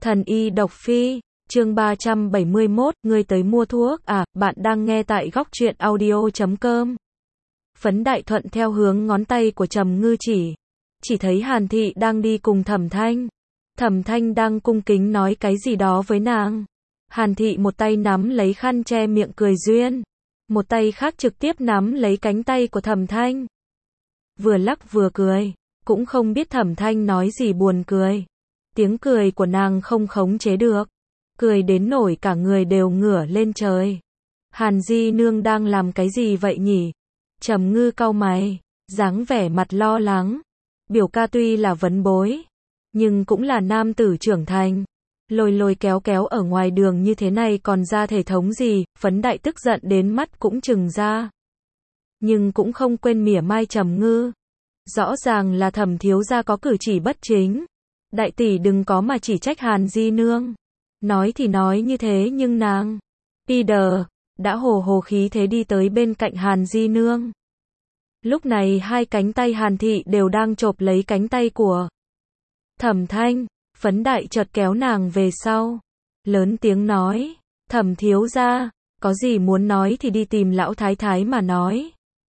Thần y độc phi, chương 371, ngươi tới mua thuốc à, bạn đang nghe tại góc truyện audio.com. Phấn Đại thuận theo hướng ngón tay của Trầm Ngư chỉ thấy Hàn Thị đang đi cùng Thẩm Thanh. Thẩm Thanh đang cung kính nói cái gì đó với nàng. Hàn Thị một tay nắm lấy khăn che miệng cười duyên, một tay khác trực tiếp nắm lấy cánh tay của Thẩm Thanh. Vừa lắc vừa cười, cũng không biết Thẩm Thanh nói gì buồn cười. Tiếng cười của nàng không khống chế được, cười đến nổi cả người đều ngửa lên trời. Hàn Di nương đang làm cái gì vậy nhỉ? Trầm Ngư cau mày, dáng vẻ mặt lo lắng. Biểu ca tuy là vấn bối, nhưng cũng là nam tử trưởng thành. Lôi lôi kéo kéo ở ngoài đường như thế này còn ra thể thống gì? Phấn Đại tức giận đến mắt cũng trừng ra. Nhưng cũng không quên mỉa mai Trầm Ngư. Rõ ràng là Thẩm thiếu gia có cử chỉ bất chính. Đại tỷ đừng có mà chỉ trách Hàn Di nương. Nói thì nói như thế nhưng nàng Peter đã hồ hồ khí thế đi tới bên cạnh Hàn Di nương. Lúc này hai cánh tay Hàn Thị đều đang chộp lấy cánh tay của Thẩm Thanh. Phấn Đại chợt kéo nàng về sau, lớn tiếng nói, Thẩm thiếu gia, có gì muốn nói thì đi tìm lão thái thái mà nói.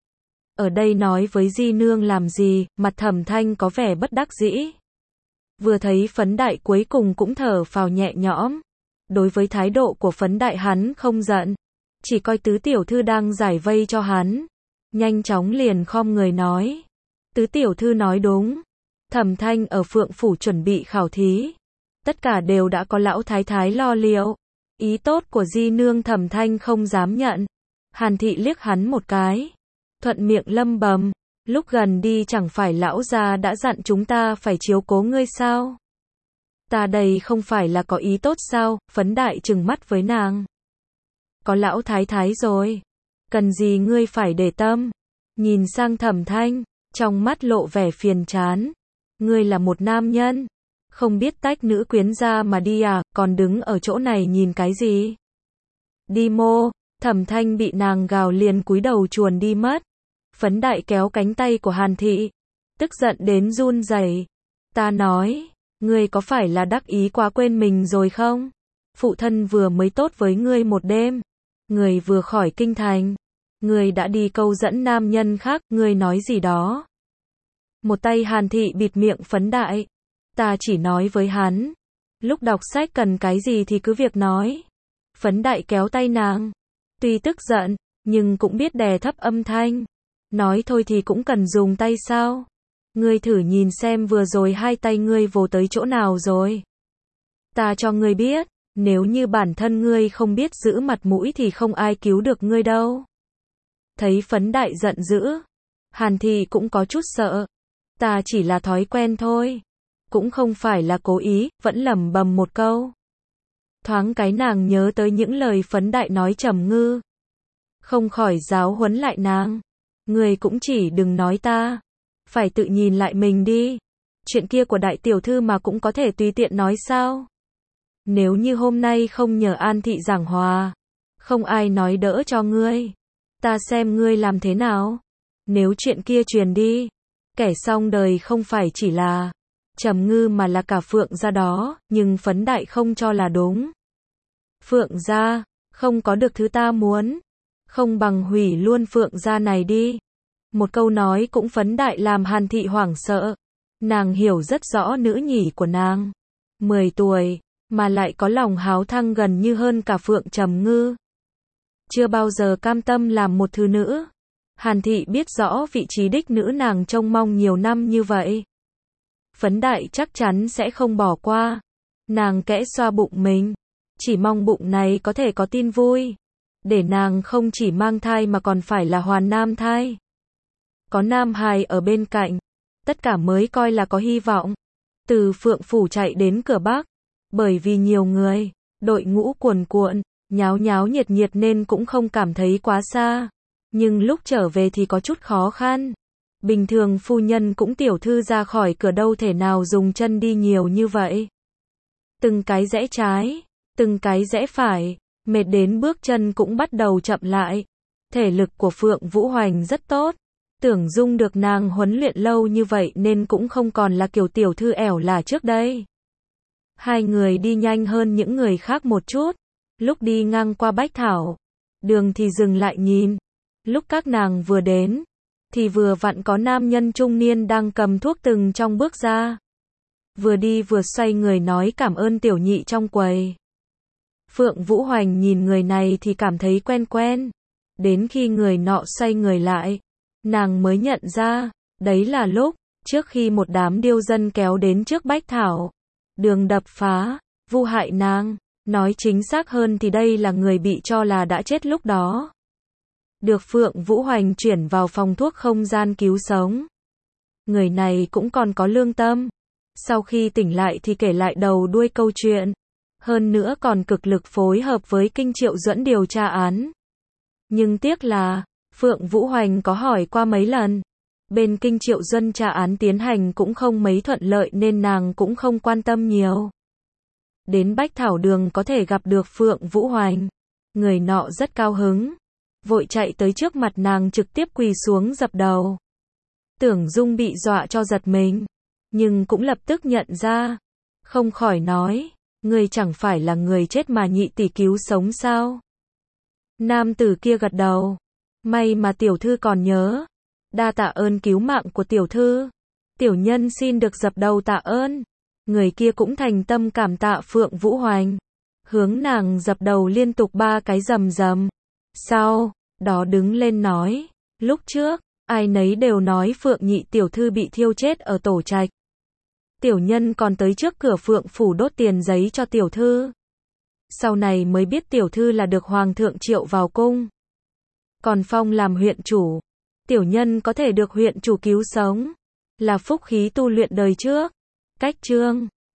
Ở đây nói với Di nương làm gì? Mặt Thẩm Thanh có vẻ bất đắc dĩ. Vừa thấy Phấn Đại cuối cùng cũng thở phào nhẹ nhõm. Đối với thái độ của Phấn Đại hắn không giận, chỉ coi tứ tiểu thư đang giải vây cho hắn. Nhanh chóng liền khom người nói, tứ tiểu thư nói đúng. Thẩm Thanh ở Phượng Phủ chuẩn bị khảo thí, tất cả đều đã có lão thái thái lo liệu. Ý tốt của Di nương Thẩm Thanh không dám nhận. Hàn Thị liếc hắn một cái, thuận miệng lầm bầm, lúc gần đi chẳng phải lão gia đã dặn chúng ta phải chiếu cố ngươi sao? Ta đây không phải là có ý tốt sao? Phấn Đại trừng mắt với nàng. Có lão thái thái rồi, cần gì ngươi phải để tâm? Nhìn sang Thẩm Thanh, trong mắt lộ vẻ phiền chán. Ngươi là một nam nhân, không biết tách nữ quyến ra mà đi à, còn đứng ở chỗ này nhìn cái gì? Đi mô. Thẩm Thanh bị nàng gào liền cúi đầu chuồn đi mất. Phấn Đại kéo cánh tay của Hàn Thị, tức giận đến run rẩy. Ta nói, ngươi có phải là đắc ý quá quên mình rồi không? Phụ thân vừa mới tốt với ngươi một đêm, ngươi vừa khỏi kinh thành, ngươi đã đi câu dẫn nam nhân khác, ngươi nói gì đó? Một tay Hàn Thị bịt miệng Phấn Đại. Ta chỉ nói với hắn, lúc đọc sách cần cái gì thì cứ việc nói. Phấn Đại kéo tay nàng, tuy tức giận, nhưng cũng biết đè thấp âm thanh. Nói thôi thì cũng cần dùng tay sao? Ngươi thử nhìn xem vừa rồi hai tay ngươi vồ tới chỗ nào rồi. Ta cho ngươi biết, nếu như bản thân ngươi không biết giữ mặt mũi thì không ai cứu được ngươi đâu. Thấy Phấn Đại giận dữ, Hàn Thị cũng có chút sợ. Ta chỉ là thói quen thôi, cũng không phải là cố ý, vẫn lẩm bẩm một câu. Thoáng cái nàng nhớ tới những lời Phấn Đại nói Trầm Ngư, không khỏi giáo huấn lại nàng. Ngươi cũng chỉ đừng nói ta, phải tự nhìn lại mình đi. Chuyện kia của đại tiểu thư mà cũng có thể tùy tiện nói sao? Nếu như hôm nay không nhờ An Thị giảng hòa, không ai nói đỡ cho ngươi, ta xem ngươi làm thế nào? Nếu chuyện kia truyền đi, kẻ xong đời không phải chỉ là Trầm Ngư mà là cả Phượng gia đó, nhưng Phấn Đại không cho là đúng. Phượng gia, không có được thứ ta muốn, không bằng hủy luôn Phượng gia này đi. Một câu nói cũng Phấn Đại làm Hàn Thị hoảng sợ. Nàng hiểu rất rõ nữ nhỉ của nàng, 10 tuổi, mà lại có lòng háo thăng gần như hơn cả Phượng Trầm Ngư. Chưa bao giờ cam tâm làm một thứ nữ. Hàn Thị biết rõ vị trí đích nữ nàng trông mong nhiều năm như vậy. Phấn Đại chắc chắn sẽ không bỏ qua. Nàng kẽ xoa bụng mình, chỉ mong bụng này có thể có tin vui, để nàng không chỉ mang thai mà còn phải là hoàn nam thai. Có nam hài ở bên cạnh, tất cả mới coi là có hy vọng. Từ Phượng Phủ chạy đến cửa Bắc, bởi vì nhiều người, đội ngũ cuồn cuộn, nháo nháo nhiệt nhiệt nên cũng không cảm thấy quá xa. Nhưng lúc trở về thì có chút khó khăn. Bình thường phu nhân cũng tiểu thư ra khỏi cửa đâu thể nào dùng chân đi nhiều như vậy. Từng cái rẽ trái, từng cái rẽ phải, mệt đến bước chân cũng bắt đầu chậm lại. Thể lực của Phượng Vũ Hoành rất tốt. Tưởng Dung được nàng huấn luyện lâu như vậy nên cũng không còn là kiểu tiểu thư ẻo lả trước đây. Hai người đi nhanh hơn những người khác một chút. Lúc đi ngang qua Bách Thảo Đường thì dừng lại nhìn. Lúc các nàng vừa đến, thì vừa vặn có nam nhân trung niên đang cầm thuốc từng trong bước ra. Vừa đi vừa xoay người nói cảm ơn tiểu nhị trong quầy. Phượng Vũ Hoành nhìn người này thì cảm thấy quen quen. Đến khi người nọ xoay người lại, nàng mới nhận ra, đấy là lúc, trước khi một đám điêu dân kéo đến trước Bách Thảo Đường đập phá, vu hại nàng. Nói chính xác hơn thì đây là người bị cho là đã chết lúc đó. Được Phượng Vũ Hoành chuyển vào phòng thuốc không gian cứu sống. Người này cũng còn có lương tâm. Sau khi tỉnh lại thì kể lại đầu đuôi câu chuyện. Hơn nữa còn cực lực phối hợp với Kinh Triệu Duẫn điều tra án. Nhưng tiếc là, Phượng Vũ Hoành có hỏi qua mấy lần. Bên Kinh Triệu Duẫn tra án tiến hành cũng không mấy thuận lợi nên nàng cũng không quan tâm nhiều. Đến Bách Thảo Đường có thể gặp được Phượng Vũ Hoành. Người nọ rất cao hứng. Vội chạy tới trước mặt nàng trực tiếp quỳ xuống dập đầu. Tưởng Dung bị dọa cho giật mình. Nhưng cũng lập tức nhận ra. Không khỏi nói. Ngươi chẳng phải là người chết mà nhị tỷ cứu sống sao? Nam tử kia gật đầu. May mà tiểu thư còn nhớ. Đa tạ ơn cứu mạng của tiểu thư. Tiểu nhân xin được dập đầu tạ ơn. Người kia cũng thành tâm cảm tạ Phượng Vũ Hoành. Hướng nàng dập đầu liên tục 3 cái rầm rầm. Sau đó đứng lên nói. Lúc trước, ai nấy đều nói Phượng nhị tiểu thư bị thiêu chết ở tổ trạch. Tiểu nhân còn tới trước cửa Phượng phủ đốt tiền giấy cho tiểu thư. Sau này mới biết tiểu thư là được hoàng thượng triệu vào cung. Còn phong làm huyện chủ. Tiểu nhân có thể được huyện chủ cứu sống. Là phúc khí tu luyện đời trước. Cách chương